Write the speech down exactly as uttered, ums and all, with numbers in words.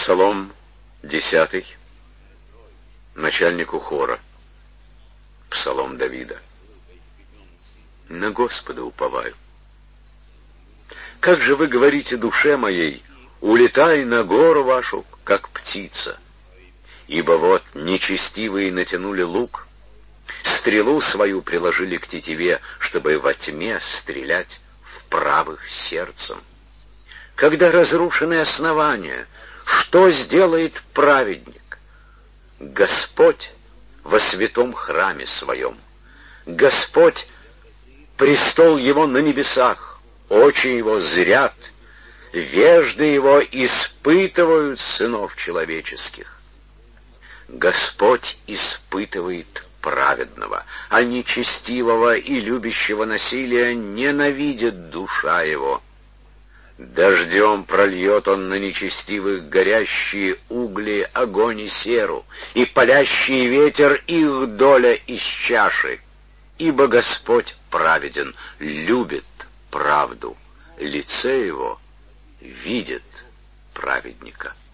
Псалом десятый. Начальнику хора. Псалом Давида. На Господа уповаю. Как же вы говорите душе моей: улетай на гору вашу, как птица. Ибо вот нечестивые натянули лук, стрелу свою приложили к тетиве, чтобы во тьме стрелять в правых сердцем. Когда разрушены основания, что сделает праведник? Господь во святом храме своем. Господь — престол его на небесах, очи его зрят, вежды его испытывают сынов человеческих. Господь испытывает праведного, а нечестивого и любящего насилия ненавидит душа его. Дождем прольет он на нечестивых горящие угли, огонь и серу, и палящий ветер их доля из чаши. Ибо Господь праведен, любит правду, лице его видит праведника.